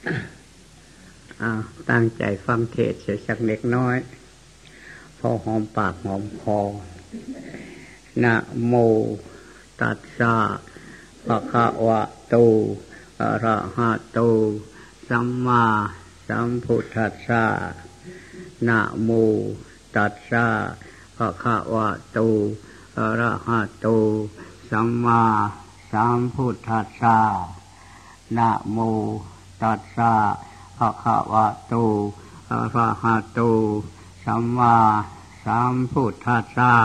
ตั้งใจฟังเทศน์เสียสักเล็กน้อยพอหอมปากหอมคอนะโมตัสสะภะคะวะโตอะระหะโตสัมมาสัมพุทธัสสะนะโมตัสสะภะคะวะโตอะระหะโตสัมมาสัมพุทธัสสะนะโมตัสสะภะคะวะโตอะระหะโตสัมมาสัมพุทธัสสะ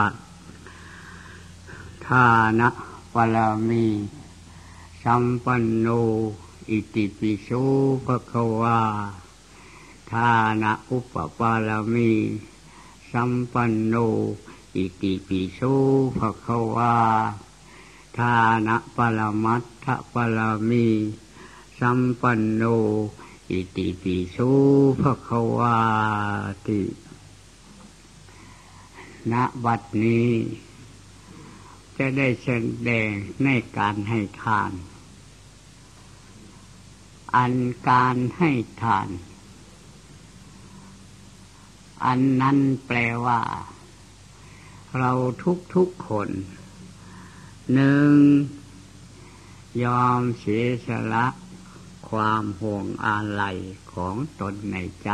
ทานะปรมีสัมปันโนอิติปิโสภะคะวาทานะอุปปารมีสัมปันโนอิติปิโสภะคะวาทานะปรมัตถปรมีสัมปันโนอิติปิโสภะคะวาติณบัดนี้จะได้แสดงในการให้ทานอันการให้ทานอันนั้นแปลว่าเราทุกคนหนึ่งยอมเสียสละความห่วงอาลัยของตนในใจ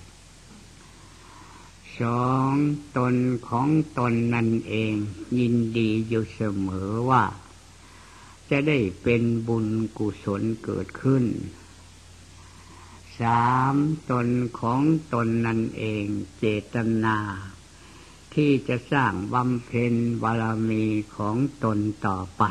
สองตนของตนนั่นเองยินดีอยู่เสมอว่าจะได้เป็นบุญกุศลเกิดขึ้นสามตนของตนนั่นเองเจตนาที่จะสร้างบำเพ็ญบารมีของตนต่อไป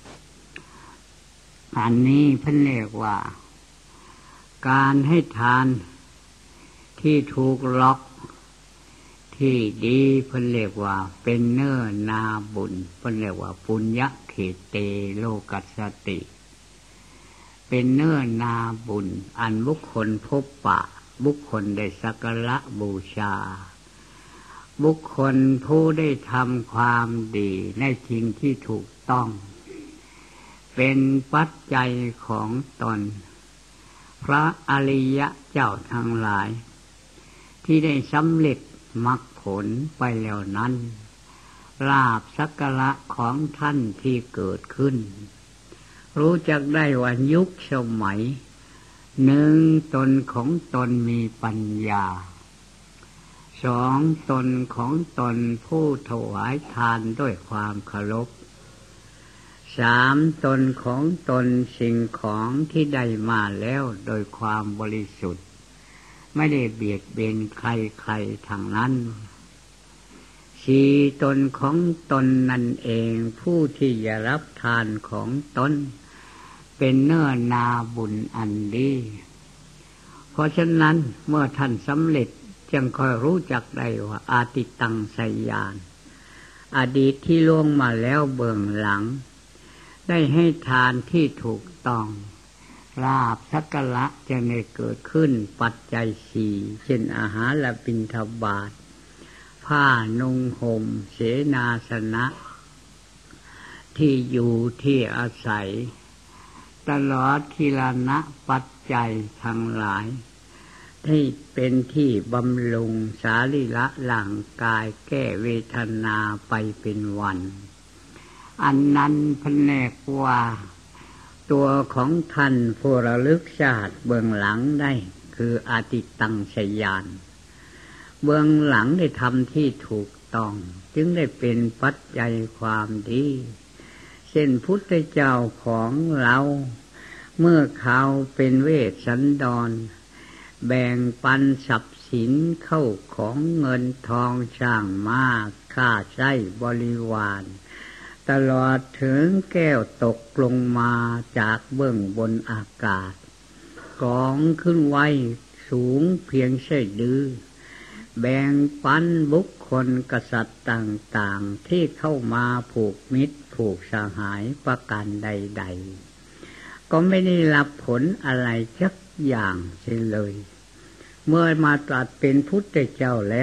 อันนี้เพิ่นเรียกว่าการให้ทานที่ถูกล็อกที่ดีเพิ่นเรียกว่าเป็นเนื้อนาบุญเพิ่นเรียกว่าปุญญเขเตโลกัสสติเป็นเนื้อนาบุญอันบุคคลพบปะบุคคลได้สักการะบูชาบุคคลผู้ได้ทำความดีในสิ่งที่ถูกต้องเป็นปัจจัยของตนพระอริยเจ้าทั้งหลายที่ได้สำเร็จมรรคผลไปแล้วนั้นลาภสักการะของท่านที่เกิดขึ้นรู้จักได้ว่ายุคสมัยหนึ่งตนของตนมีปัญญาสองตนของตนผู้ถวายทานด้วยความเคารพสามตนของตนสิ่งของที่ได้มาแล้วโดยความบริสุทธิ์ไม่ได้เบียดเบียนใครๆทางนั้นสี่ตนของตนนั่นเองผู้ที่จะรับทานของตนเป็นเนื้อนาบุญอันดีเพราะฉะนั้นเมื่อท่านสำเร็จจึงค่อยรู้จักได้ว่าอาติตังไสยานอดีตที่ล่วงมาแล้วเบื้องหลังได้ให้ทานที่ถูกต้องลาภสักการะจะไม่เกิดขึ้นปัจจัยสี่เช่นอาหารและบิณฑบาตผ้านุ่งห่มเสนาสนะที่อยู่ที่อาศัยตลอดทีละนะปัจจัยทั้งหลายที่เป็นที่บำรุงสรีระร่างกายแก้เวทนาไปเป็นวันอันนั้นเพิ่นเรียกว่าตัวของท่านผู้ระลึกชาติเบื้องหลังได้คืออาติตังสยานเบื้องหลังได้ทำที่ถูกต้องจึงได้เป็นปัจจัยความดีเช่นพุทธเจ้าของเราเมื่อเขาเป็นเวสสันดรแบ่งปันทรัพย์สินเข้าของเงินทองช่างม้าค่าใช้บริวารตลอดถึงแก้วตกลงมาจากเบื้องบนอากาศกองขึ้นไว้สูงเพียงใช่ดื้อแบ่งปันบุคคลกษัตริย์ต่างๆที่เข้ามาผูกมิตรผูกสหายประการใดๆก็ไม่ได้รับผลอะไรสักอย่างเช่นเลยเมื่อมาตรัสเป็นพุทธเจ้าแล้ว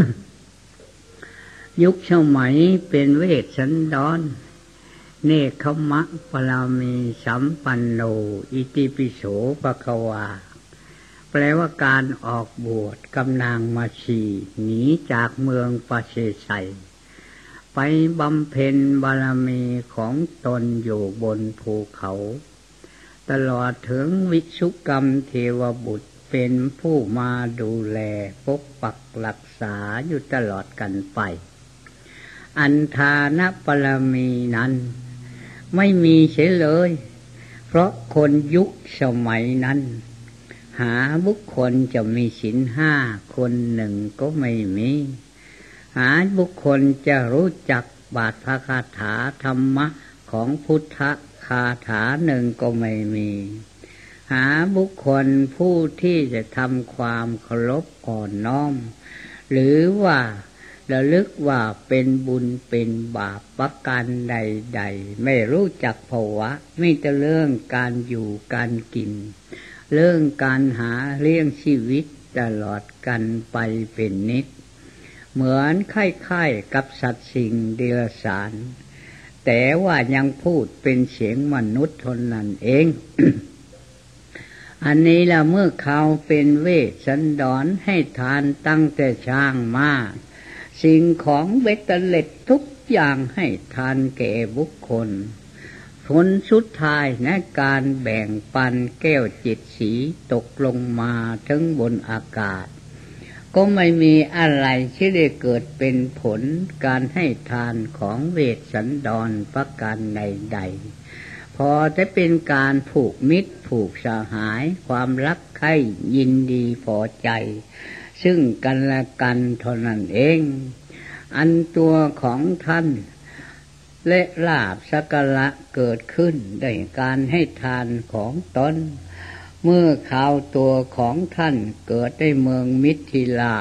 ยุคสมัยเป็นเวสสันดรเนกขมะปรามีสัมปันโนอิติปิโสภะคะวาลว่าการออกบวชกำนางมาชีหนีจากเมืองปาเชไสไปบำเพ็ญบารมีของตนอยู่บนภูเขาตลอดถึงวิชุกรรมเทวบุตรเป็นผู้มาดูแลปกปักรักษาอยู่ตลอดกันไปอันทานบารมีนั้นไม่มีเสียเลยเพราะคนยุคสมัยนั้นหาบุคคลจะมีศีลห้าคนหนึ่งก็ไม่มีหาบุคคลจะรู้จักบาทพระคาถาธรรมะของพุทธคาถาหนึ่งก็ไม่มีหาบุคคลผู้ที่จะทำความเคารพอ่อนน้อมหรือว่าระลึกว่าเป็นบุญเป็นบาปประการใดๆไม่รู้จักภาวะมีแต่เรื่องการอยู่การกินเรื่องการหาเลี้ยงชีวิตตลอดกันไปเป็นนิดเหมือนคล้ายๆกับสัตว์สิ่งเดรัจฉานแต่ว่ายังพูดเป็นเสียงมนุษย์เท่านั้นเอง อันนี้ละเมื่อเขาเป็นเวสสันดรให้ทานตั้งแต่ช้างมาสิ่งของเบ็ดเตล็ดทุกอย่างให้ทานแก่บุคคลผลสุดท้ายในการแบ่งปันแก้วจิตสีตกลงมาถึงบนอากาศก็ไม่มีอะไรที่ได้เกิดเป็นผลการให้ทานของเวสสันดรประการใดๆพอจะเป็นการผูกมิตรผูกสหายความรักใคร่ยินดีพอใจซึ่งกันและกันเท่านั้นเองอันตัวของท่านและลาภสักการะเกิดขึ้นได้การให้ทานของตนเมื่อข่าวตัวของท่านเกิดในเมืองมิถิลา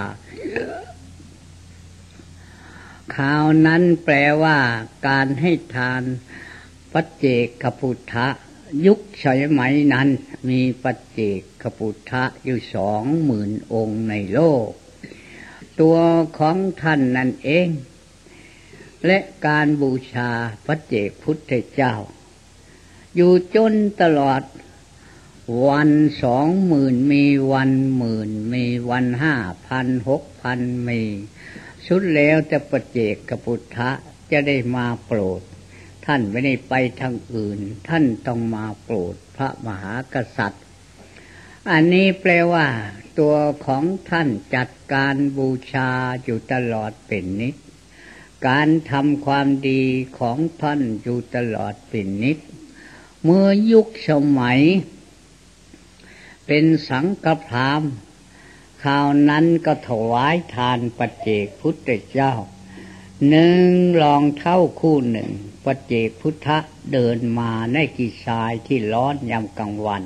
ข่าวนั้นแปลว่าการให้ทานปัจเจกพุทธะยุคสมัยนั้นมีปัจเจกพุทธะอยู่20,000 องค์ในโลกตัวของท่านนั่นเองและการบูชาพระเจกพุทธเจ้าอยู่จนตลอดวัน20,000มีวันหมื่นมีวัน 5,000 6,000มีสุดแล้วแต่พระเจกพุทธะจะได้มาโปรดท่านไม่ได้ไปทางอื่นท่านต้องมาโปรดพระมหากษัตริย์อันนี้แปลว่าตัวของท่านจัดการบูชาอยู่ตลอดเป็นนิจการทำความดีของท่านอยู่ตลอดเป็นนิจเมื่อยุคสมัยเป็นสังฆพราหมณ์คราวนั้นก็ถวายทานปัจเจกพุทธเจ้า1รองเท้าคู่หนึ่งปัจเจกพุทธะเดินมาในกีทรายที่ร้อนยามกลางวัน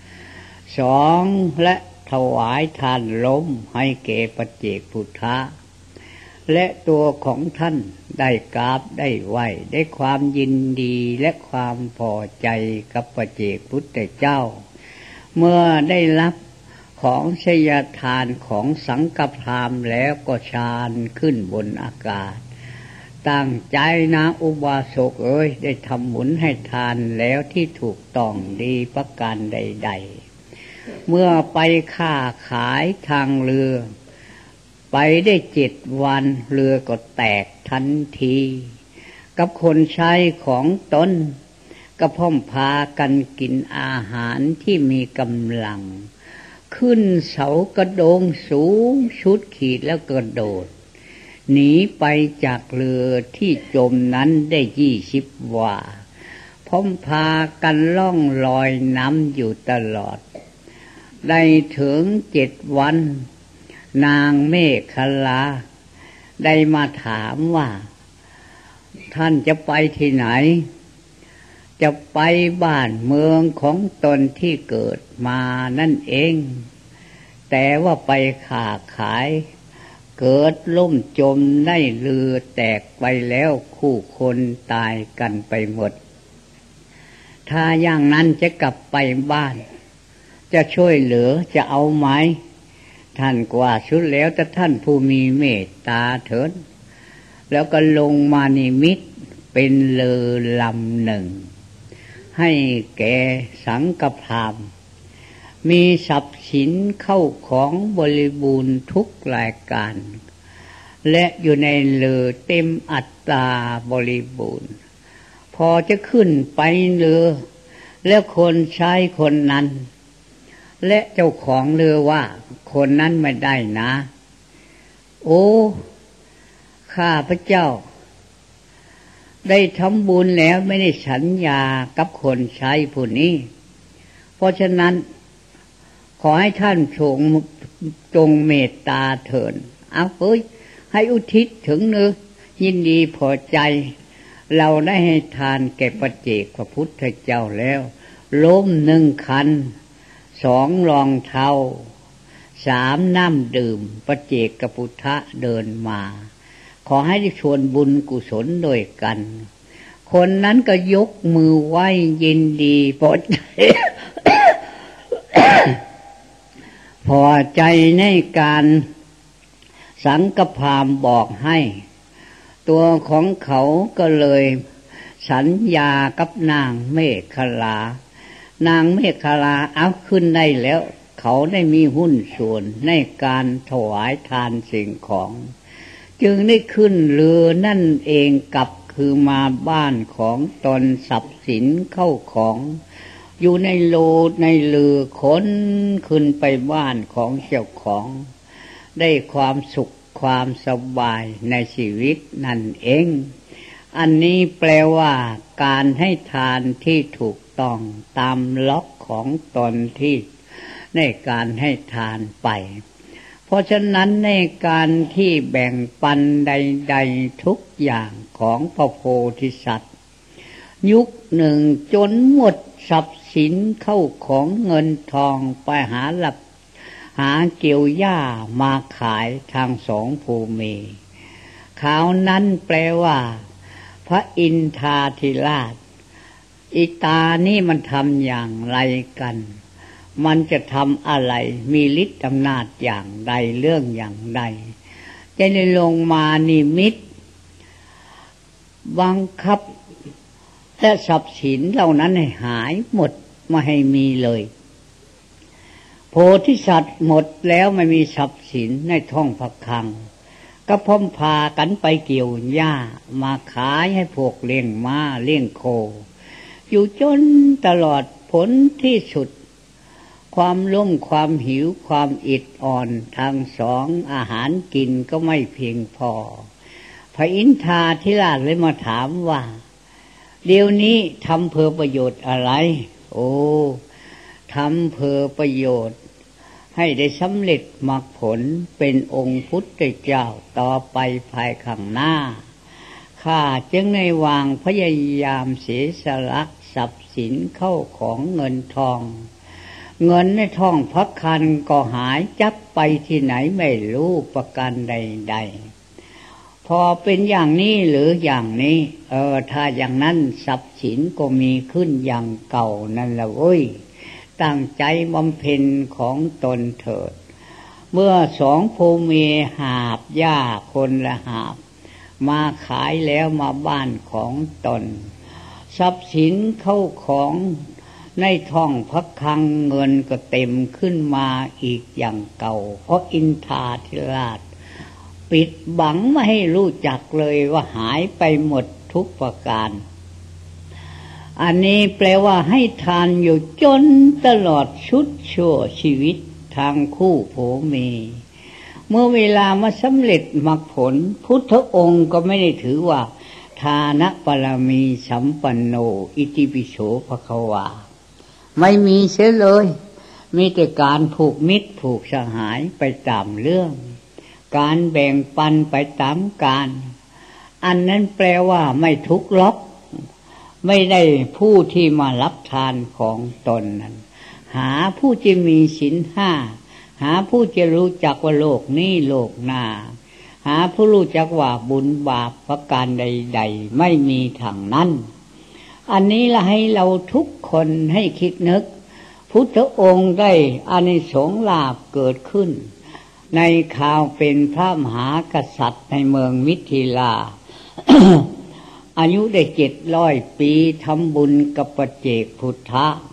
2และถวายทานล้มให้แก่ปัจเจกพุทธะและตัวของท่านได้กราบได้ไหว้ได้ความยินดีและความพอใจกับปัจเจกพุทธเจ้าเมื่อได้รับของชยทานของสังฆพราหมณ์แล้วก็ฌานขึ้นบนอากาศตั้งใจนะอุบาสกเอ้ยได้ทำบุญให้ทานแล้วที่ถูกต้องดีประการใดๆเมื่อไปค้าขายทางเรือไปได้7 วันเรือก็แตกทันทีกับคนใช้ของตนก็พร้อมพากันกินอาหารที่มีกำลังขึ้นเสากระโดงสูงชุดขีดแล้วกระโดดหนีไปจากเรือที่จมนั้นได้20 วาพร้อมพากันล่องลอยน้ำอยู่ตลอดได้ถึง7 วันนางเมขลาได้มาถามว่าท่านจะไปที่ไหนจะไปบ้านเมืองของตนที่เกิดมานั่นเองแต่ว่าไปค้าขายเกิดล่มจมได้เรือแตกไปแล้วคู่คนตายกันไปหมดถ้าอย่างนั้นจะกลับไปบ้านจะช่วยเหลือจะเอาไหมท่านกว่าชุดแล้วแต่ท่านผู้มีเมตตาเถิดแล้วก็ลงมานิมิตเป็นเรือลำหนึ่งให้แก่สังฆพราหมณ์มีทรัพย์สินเข้าของบริบูรณ์ทุกรายการและอยู่ในเรือเต็มอัตราบริบูรณ์พอจะขึ้นไปเรือแล้วคนใช้คนนั้นและเจ้าของเรือว่าคนนั้นไม่ได้นะโอ้ข้าพเจ้าได้ทำบุญแล้วไม่ได้สัญญากับคนใช้ผู้นี้เพราะฉะนั้นขอให้ท่านจงเมตตาเถิดเอาเอ้ยให้อุทิศถึงเนื้อยินดีพอใจเราได้ให้ทานแก่ปัจเจกพระพุทธเจ้าแล้วล้ม1 คัน 2 รองเท้า 3 น้ำดื่มปัจเจกพุทธะเดินมาขอให้ได้ชวนบุญกุศลด้วยกันคนนั้นก็ยกมือไหว้ยินดีพอใจ พอใจในการสังฆพามบอกให้ตัวของเขาก็เลยสัญญากับนางเมขลานางเมขลาเอาขึ้นได้แล้วเขาได้มีหุ้นส่วนในการถวายทานสิ่งของจึงได้ขึ้นเรือนั่นเองกลับคือมาบ้านของตนทรัพย์สินเข้าของอยู่ในโลในเรือขนขึ้นไปบ้านของเจ้าของได้ความสุขความสบายในชีวิตนั่นเองอันนี้แปลว่าการให้ทานที่ถูกต้องตามล็อกของตนที่ในการให้ทานไปเพราะฉะนั้นในการที่แบ่งปันใดๆทุกอย่างของพระโพธิสัตว์ยุคหนึ่งจนหมดทรัพย์สินเข้าของเงินทองไปหาเกี่ยวหญ้ามาขายทางสองภูมิข่าวนั้นแปลว่าพระอินทราธิราชอิตานี่มันทำอย่างไรกันมันจะทำอะไรมีฤทธิ์อำนาจอย่างใดเรื่องอย่างใดจะได้ลงมานิมิตบังคับและทรัพย์สินเหล่านั้นให้หายหมดไม่ให้มีเลยโพธิสัตว์หมดแล้วไม่มีทรัพย์สินในท้องพระคลังก็พร้อมพากันไปเกี่ยวหญ้ามาขายให้พวกเลี้ยงม้าเลี้ยงโคอยู่จนตลอดผลที่สุดความล้มความหิวความอิดอ่อนทั้งสองอาหารกินก็ไม่เพียงพอพระอินทราธิราชเลยมาถามว่าเดี๋ยวนี้ทำเพื่อประโยชน์อะไรโอ้ทำเพื่อประโยชน์ให้ได้สำเร็จมรรคผลเป็นองค์พุทธเจ้าต่อไปภายข้างหน้าข้าจึงในวางพยายามเสียสละทรัพย์สินเข้าของเงินทองเงินในท้องพระคลังก็หายจับไปที่ไหนไม่รู้ประการใดๆพอเป็นอย่างนี้หรืออย่างนี้ถ้าอย่างนั้นทรัพย์สินก็มีขึ้นอย่างเก่านั่นละเว้ยตั้งใจบำเพ็ญของตนเถิดเมื่อสองภูมิหาบหญ้าคนละหาบมาขายแล้วมาบ้านของตนทรัพย์สินเข้าของในท้องพระคลังเงินก็เต็มขึ้นมาอีกอย่างเก่าเพราะอินทราธิราชปิดบังไม่ให้รู้จักเลยว่าหายไปหมดทุกประการอันนี้แปลว่าให้ทานอยู่จนตลอดชุดชั่วชีวิตทางคู่ผัวเมียเมื่อเวลามาสำเร็จมรรคผลพุทธองค์ก็ไม่ได้ถือว่าทานบารมีสัมปันโนอิติปิโสภควาไม่มีเสียเลยมีแต่การผูกมิตรผูกสหายไปตามเรื่องการแบ่งปันไปตามการอันนั้นแปลว่าไม่ทุกข์ล็อกไม่ได้ผู้ที่มารับทานของตนนั้นหาผู้จะมีศีลห้าหาผู้จะรู้จักว่าโลกนี้โลกหน้าหาผู้รู้จักว่าบุญบาปประการใดๆไม่มีทางนั้นอันนี้ละให้เราทุกคนให้คิดนึกพุทธองค์ได้อานิสงส์ลาภเกิดขึ้นในข่าวเป็นพระมหากษัตริย์ในเมืองมิถิลา อายุได้700 ปีทำบุญกับปัจเจกพุทธะ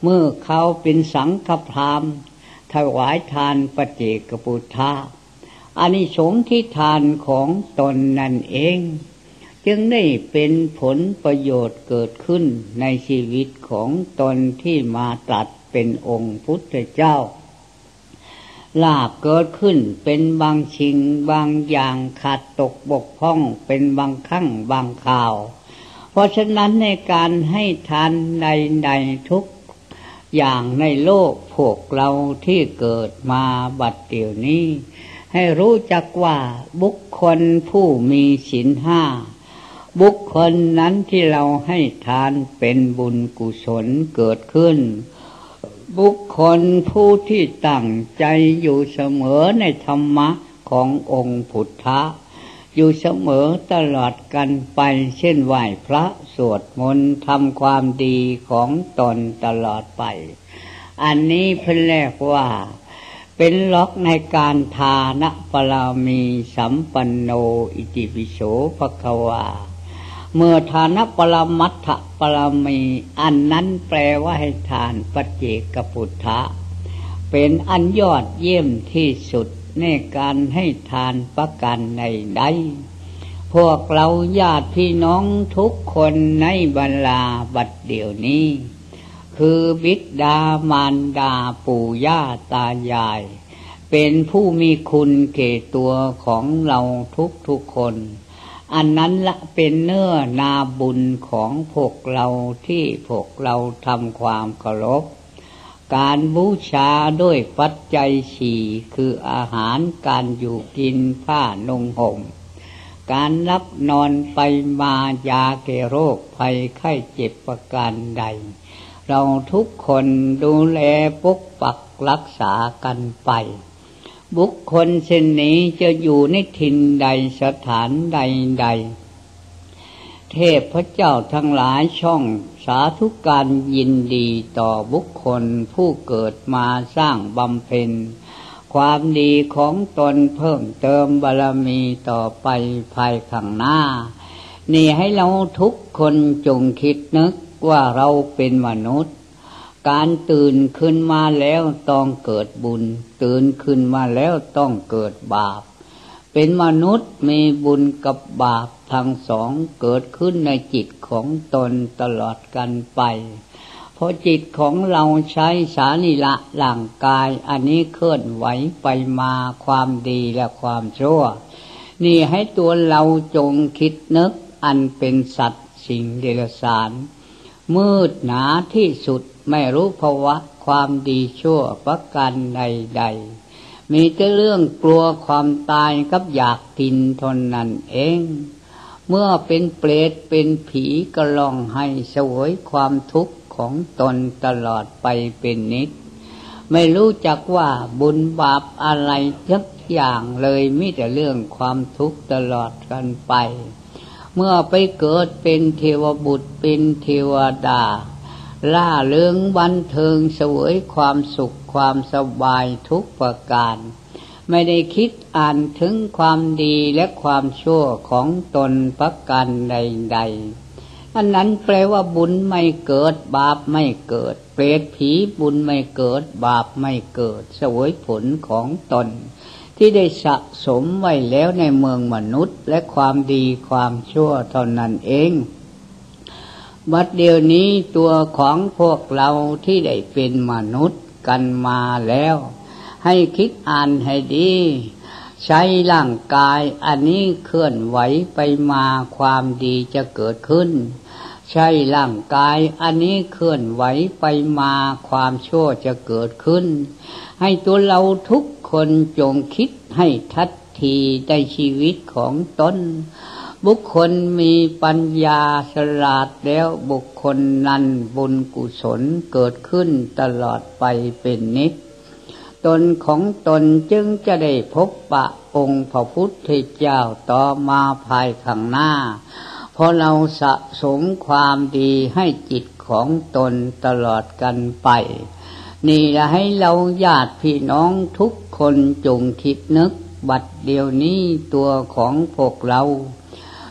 เมื่อเขาเป็นสังฆพราหมณ์ถวายทานปเจกพุทธะอานิสงส์ที่ทานของตนนั่นเองจึงได้เป็นผลประโยชน์เกิดขึ้นในชีวิตของตนที่มาตรัสเป็นองค์พุทธเจ้าลาภเกิดขึ้นเป็นบางสิ่งบางอย่างขาดตกบกพร่องเป็นบางครั้งบางคราวเพราะฉะนั้นในการให้ทานใดๆทุกอย่างในโลกพวกเราที่เกิดมาบัดเดี๋ยวนี้ให้รู้จักว่าบุคคลผู้มีศีลห้าบุคคลนั้นที่เราให้ทานเป็นบุญกุศลเกิดขึ้นบุคคลผู้ที่ตั้งใจอยู่เสมอในธรรมะขององค์พุทธะอยู่เสมอตลอดกันไปเช่นไหว้พระสวดมนต์ทำความดีของตนตลอดไปอันนี้เพิ่นเรียกว่าเป็นล็อกในการทานปรามีสัมปันโนอิติปิโสภควาเมื่อทานปรมัตถปรมีอันนั้นแปลว่าให้ทานปัจเจกพุทธะเป็นอันยอดเยี่ยมที่สุดในการให้ทานประการใดพวกเราญาติพี่น้องทุกคนในบรรดาบัดเดี๋ยวนี้คือบิดามารดาปู่ย่าตายายเป็นผู้มีคุณแก่ตัวของเราทุกคนอันนั้นละเป็นเนื้อนาบุญของพวกเราที่พวกเราทำความเคารพการบูชาด้วยปัจจัยสี่คืออาหารการอยู่กินผ้านุ่งห่มการรับนอนไปมายาแก้โรคภัยไข้เจ็บประการใดเราทุกคนดูแลปกปักรักษากันไปบุคคลเช่นนี้จะอยู่ในถิ่นใดสถานใดเทพเจ้าทั้งหลายช่องสาธุการยินดีต่อบุคคลผู้เกิดมาสร้างบำเพ็ญความดีของตนเพิ่มเติมบารมีต่อไปภายข้างหน้านี่ให้เราทุกคนจงคิดนึกว่าเราเป็นมนุษย์การตื่นขึ้นมาแล้วต้องเกิดบุญตื่นขึ้นมาแล้วต้องเกิดบาปเป็นมนุษย์มีบุญกับบาปทั้งสองเกิดขึ้นในจิตของตนตลอดกันไปเพราะจิตของเราใช้สารีระร่างกายอันนี้เคลื่อนไหวไปมาความดีและความชั่วนี่ให้ตัวเราจงคิดนึกอันเป็นสัตว์สิ่งเดรัจฉานมืดหนาที่สุดไม่รู้ภาวะความดีชั่วประการใดๆมีแต่เรื่องกลัวความตายกับอยากกินเท่านั้นเองเมื่อเป็นเปรตเป็นผีก็ร้องไห้เสวยความทุกข์ของตนตลอดไปเป็นนิจไม่รู้จักว่าบุญบาปอะไรสักอย่างเลยมีแต่เรื่องความทุกข์ตลอดกันไปเมื่อไปเกิดเป็นเทวบุตรเป็นเทวดาล่าเริงบันเทิงเสวยความสุขความสบายทุกประการไม่ได้คิดอ่านถึงความดีและความชั่วของตนประการใดๆอันนั้นแปลว่าบุญไม่เกิดบาปไม่เกิดเปรตผีบุญไม่เกิดบาปไม่เกิดเสวยผลของตนที่ได้สะสมไว้แล้วในเมืองมนุษย์และความดีความชั่วเท่านั้นเองบัดเดี๋ยวนี้ตัวของพวกเราที่ได้เป็นมนุษย์กันมาแล้วให้คิดอ่านให้ดีใช้ร่างกายอันนี้เคลื่อนไหวไปมาความดีจะเกิดขึ้นใช้ร่างกายอันนี้เคลื่อนไหวไปมาความชั่วจะเกิดขึ้นให้ตัวเราทุกคนจงคิดให้ทันทีในชีวิตของตนบุคคลมีปัญญาฉลาดแล้วบุคคลนั้นบุญกุศลเกิดขึ้นตลอดไปเป็นนิจตนของตนจึงจะได้พบปะองค์พระพุทธเจ้าต่อมาภายข้างหน้าเพราะเราสะสมความดีให้จิตของตนตลอดกันไปนี่ละให้เราญาติพี่น้องทุกคนจงคิดนึกบัดเดี๋ยวนี้ตัวของพวกเรา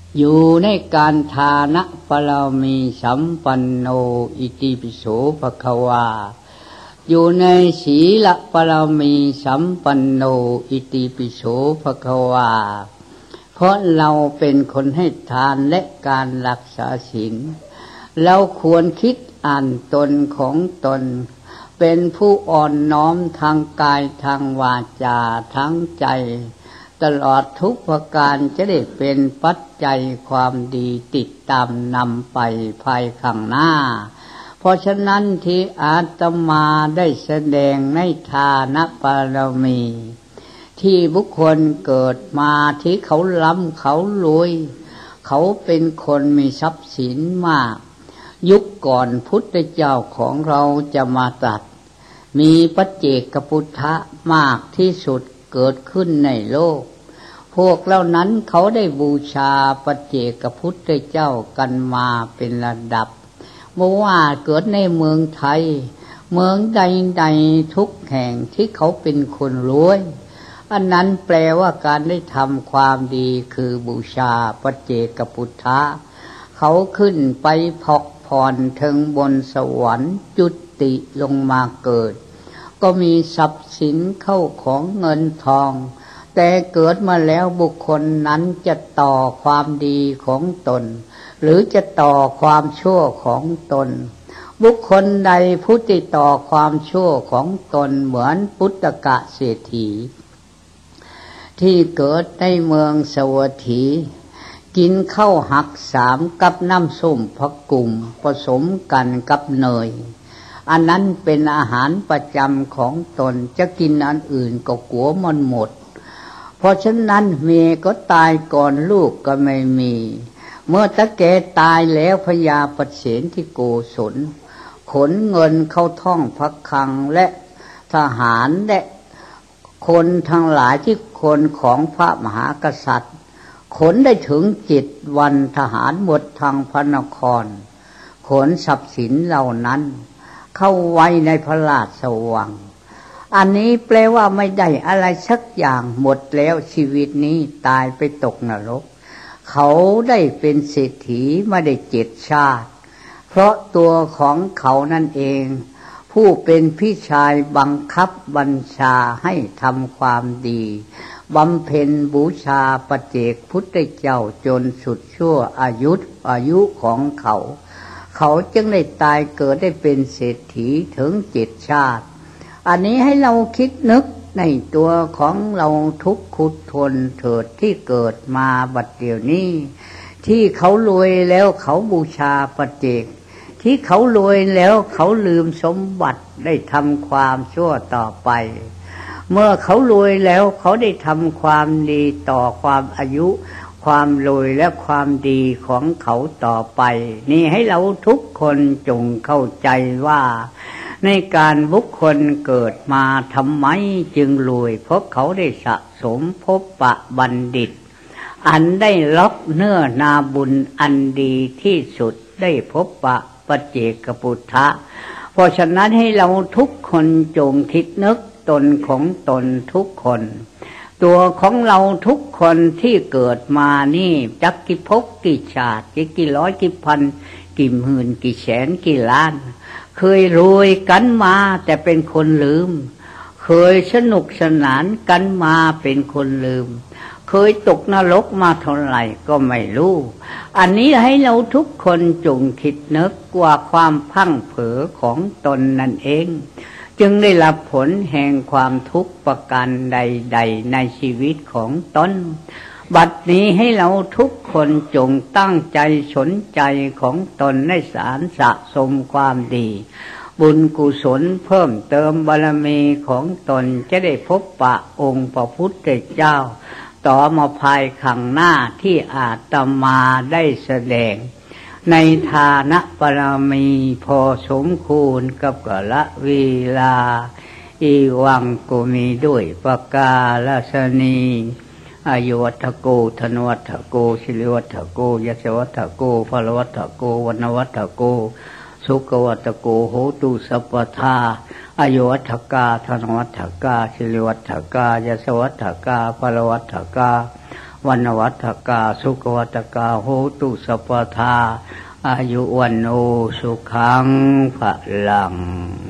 อยู่ในการทานะปรมีสัมปันโนอิติปิโสภควาอยู่ในศีลปรมีสัมปันโนอิติปิโสภควาเพราะเราเป็นคนให้ทานและการรักษาศีลเราควรคิดอ่านตนของตนเป็นผู้อ่อนน้อมทางกายทางวาจาทั้งใจตลอดทุกประการจะได้เป็นปัจจัยความดีติดตามนำไปภายข้างหน้าเพราะฉะนั้นที่อาตมาได้แสดงในทานบารมีที่บุคคลเกิดมาที่เขาร่ำเขารวยเขาเป็นคนมีทรัพย์สินมากยุคก่อนพุทธเจ้าของเราจะมาตรัสมีปัจเจกพุทธะมากที่สุดเกิดขึ้นในโลกพวกเหล่านั้นเขาได้บูชาปัจเจกพุทธเจ้ากันมาเป็นระดับเมื่อว่าเกิดในเมืองไทยเมืองใดๆทุกแห่งที่เขาเป็นคนรวยอันนั้นแปลว่าการได้ทำความดีคือบูชาปัจเจกพุทธะเขาขึ้นไปพักผ่อนถึงบนสวรรค์จุติลงมาเกิดก็มีทรัพย์สินเข้าของเงินทองแต่เกิดมาแล้วบุคคลนั้นจะต่อความดีของตนหรือจะต่อความชั่วของตนบุคคลใดผู้ติดต่อความชั่วของตนเหมือนปุตตกะเศรษฐีที่เกิดในเมืองสวัสถีกินข้าวหักสามกับน้ำส้มผักกุ่มผสมกันกับเนยอันนั้นเป็นอาหารประจำของตนจะกินอันอื่นก็กลัวมันหมดเพราะฉะนั้นเมียก็ตายก่อนลูกก็ไม่มีเมื่อตะแกตายแล้วพญาปเสนที่โกศลขนเงินเข้าท่องพระคลังและทหารและคนทั้งหลายที่คนของพระมหากษัตริย์ขนได้ถึง7 วันทหารหมดทางพระนครขนทรัพย์สินเหล่านั้นเข้าไว้ในพระราชวังอันนี้แปลว่าไม่ได้อะไรสักอย่างหมดแล้วชีวิตนี้ตายไปตกนรกเขาได้เป็นเศรษฐีไม่ได้7 ชาติเพราะตัวของเขานั่นเองผู้เป็นพี่ชายบังคับบัญชาให้ทำความดีบำเพ็ญบูชาปัจเจกพุทธเจ้าจนสุดชั่วอายุของเขาจึงได้ตายเกิดได้เป็นเศรษฐีถึง7 ชาติอันนี้ให้เราคิดนึกในตัวของเราทุกขุดทนเถิดที่เกิดมาบัดเดี๋ยวนี้ที่เขารวยแล้วเขาบูชาปัจเจกที่เขารวยแล้วเขาลืมสมบัติได้ทำความชั่วต่อไปเมื่อเขารวยแล้วเขาได้ทำความดีต่อความอายุความรวยและความดีของเขาต่อไปนี่ให้เราทุกคนจงเข้าใจว่าในการบุคคลเกิดมาทำไมจึงรวยเพราะเขาได้สะสมพบปะบัณฑิตอันได้รับเนื้อนาบุญอันดีที่สุดได้พบปะปัจเจกพุทธะเพราะฉะนั้นให้เราทุกคนจงคิดนึกตนของตนทุกคนตัวของเราทุกคนที่เกิดมานี่จักกี่ภพกี่ชาติกี่ร้อยกี่พันกี่หมื่นกี่แสนกี่ล้านเคยรวยกันมาแต่เป็นคนลืมเคยสนุกสนานกันมาเป็นคนลืมเคยตกนรกมาเท่าไหร่ก็ไม่รู้อันนี้ให้เราทุกคนจงคิดนึกว่าความพังเผลอของตนนั่นเองจึงได้รับผลแห่งความทุกข์ประการใดๆในชีวิตของตนบัดนี้ให้เราทุกคนจงตั้งใจสนใจของตนในสารสะสมความดีบุญกุศลเพิ่มเติมบารมีของตนจะได้พบปะองค์พระพุทธเจ้าต่อมาภายข้างหน้าที่อาตมาได้แสดงในฐานะบารมีพอสมควรกับกาลเวลาอีวังก็มีด้วยประกาศนีอายุวัฏโกธนวัฏโกศิริวัฏโกยศวัฏโกพลวัฏโกวนวัฏโกสุขวัฏโกโหตุสัพพทาอายุวัฏกาธนวัฏกาศิริวัฏกายศวัฏกาพลวัฏกาวันวัฏกาสุขวัฏกาโหตุสัพพทาอายุวันโอสุขังภะลัง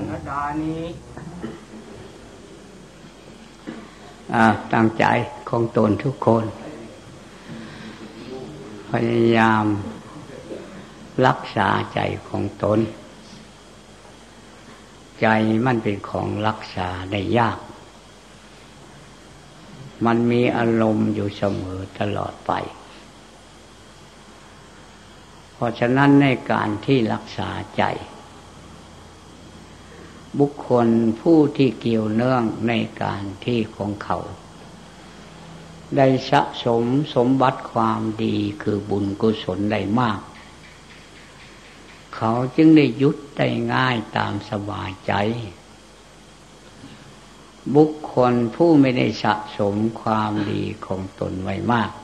ตั้งใจของตนทุกคนพยายามรักษาใจของตนใจมันเป็นของรักษาได้ยากมันมีอารมณ์อยู่เสมอตลอดไปเพราะฉะนั้นในการที่รักษาใจบุคคลผู้ที่เกี่ยวเนื่องในการที่ของเขาได้สะสมสมบัติความดีคือบุญกุศลได้มากเขาจึงได้ยุดได้ง่ายตามสบายใจบุคคลผู้ไม่ได้สะสมความดีของตนไว้มาก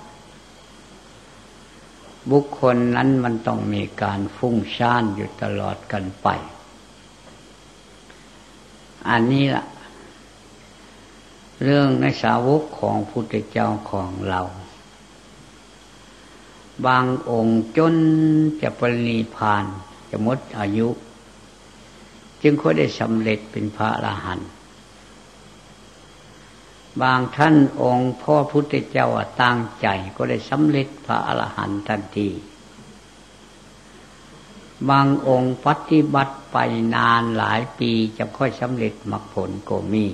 บุคคลนั้นมันต้องมีการฟุ้งซ่านอยู่ตลอดกันไปอันนี้ล่ะเรื่องในสาวกของพุทธเจ้าของเราบางองค์จนจะปรินิพพานจะหมดอายุจึงค่อยได้สำเร็จเป็นพระอรหันต์บางท่านองค์พ่อพุทธเจ้าตั้งใจก็ได้สำเร็จพระอรหันต์ทันทีบางองค์ปฏิบัติไปนานหลายปีจะค่อยสำเร็จมรรคผลก็มี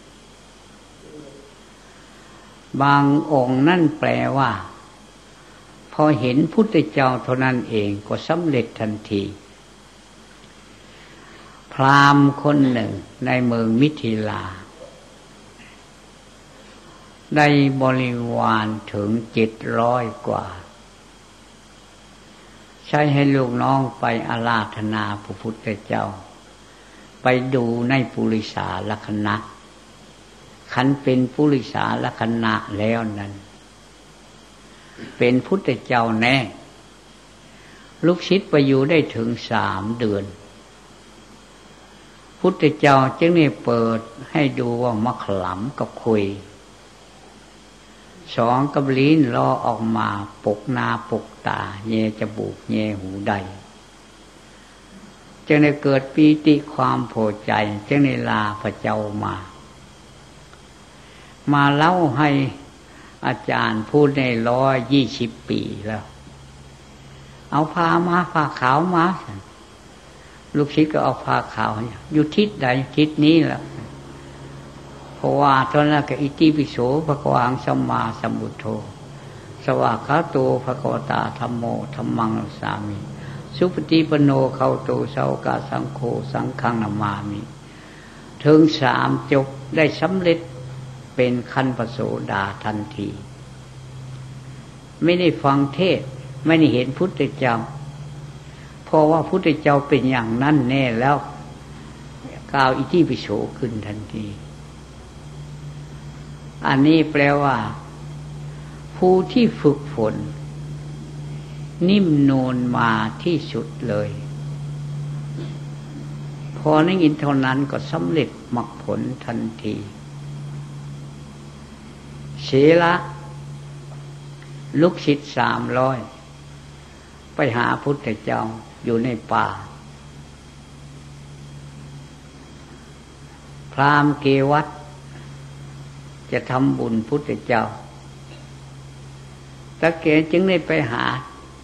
บางองค์นั่นแปลว่าพอเห็นพุทธเจ้าเท่านั้นเองก็สำเร็จทันทีพราหมณ์คนหนึ่งในเมืองมิถิลาได้บริวารถึง700 กว่าใช้ให้ลูกน้องไปอาราธนาพระพุทธเจ้าไปดูในปุริสาลักขณะขันเป็นปุริสาลักขณะแล้วนั้นเป็นพุทธเจ้าแน่ลูกศิษย์ไปอยู่ได้ถึง3 เดือนพุทธเจ้าจึงได้เปิดให้ดูว่ามะขลัมกับคุย2กับลิ้นลอออกมาปกหน้าปกตาแย่จมูกแย่หูใดจึงได้เกิดปีติความพอใจจึงได้ลาพระเจ้ามาเล่าให้อาจารย์พูดใน120 ปีแล้วเอาผ้าขาวมาลูกศิษย์ก็เอาผ้าขาวอยู่ทิศใดทิศนี้แหละเพราะว่าตอนนั้นก็อิติปิโสภะคะวะสัมมาสัมพุทโธสวากขาโตภะคะวตาธัมโมธัมมังนัสสามิสุปฏิปันโนเข้าโตสาวกสังโฆสังฆังนามามิถึง3 จบได้สำเร็จเป็นขั้นพระโสดาทันทีไม่ได้ฟังเทศไม่ได้เห็นพุทธเจ้าเพราะว่าพุทธเจ้าเป็นอย่างนั้นแน่แล้วกล่าวอิติปิโสขึ้นทันทีอันนี้แปลว่าผู้ที่ฝึกฝนนิ่มนูนมาที่สุดเลยพอได้ยินเท่านั้นก็สำเร็จมรรคผลทันทีเสละลูกศิษย์300ไปหาพุทธเจ้าอยู่ในป่าพราหมณ์เกวัฏจะทำบุญพุทธเจ้าตะเกจึงได้ไปหา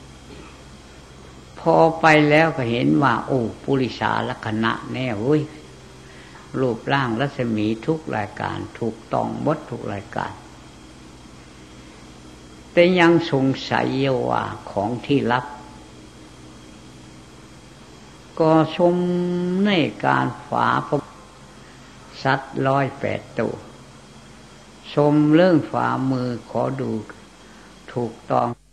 พอไปแล้วก็เห็นว่าโอ้ปุริสาลักขณะแน่เว้ยรูปร่างรัศมีทุกรายการถูกต้องหมดทุกรายการแต่ยังสงสัยว่าของที่ลับก็ชมในการฝาพระสัตว์108 ตัวชมเรื่องฝ่ามือขอดูถูกต้อง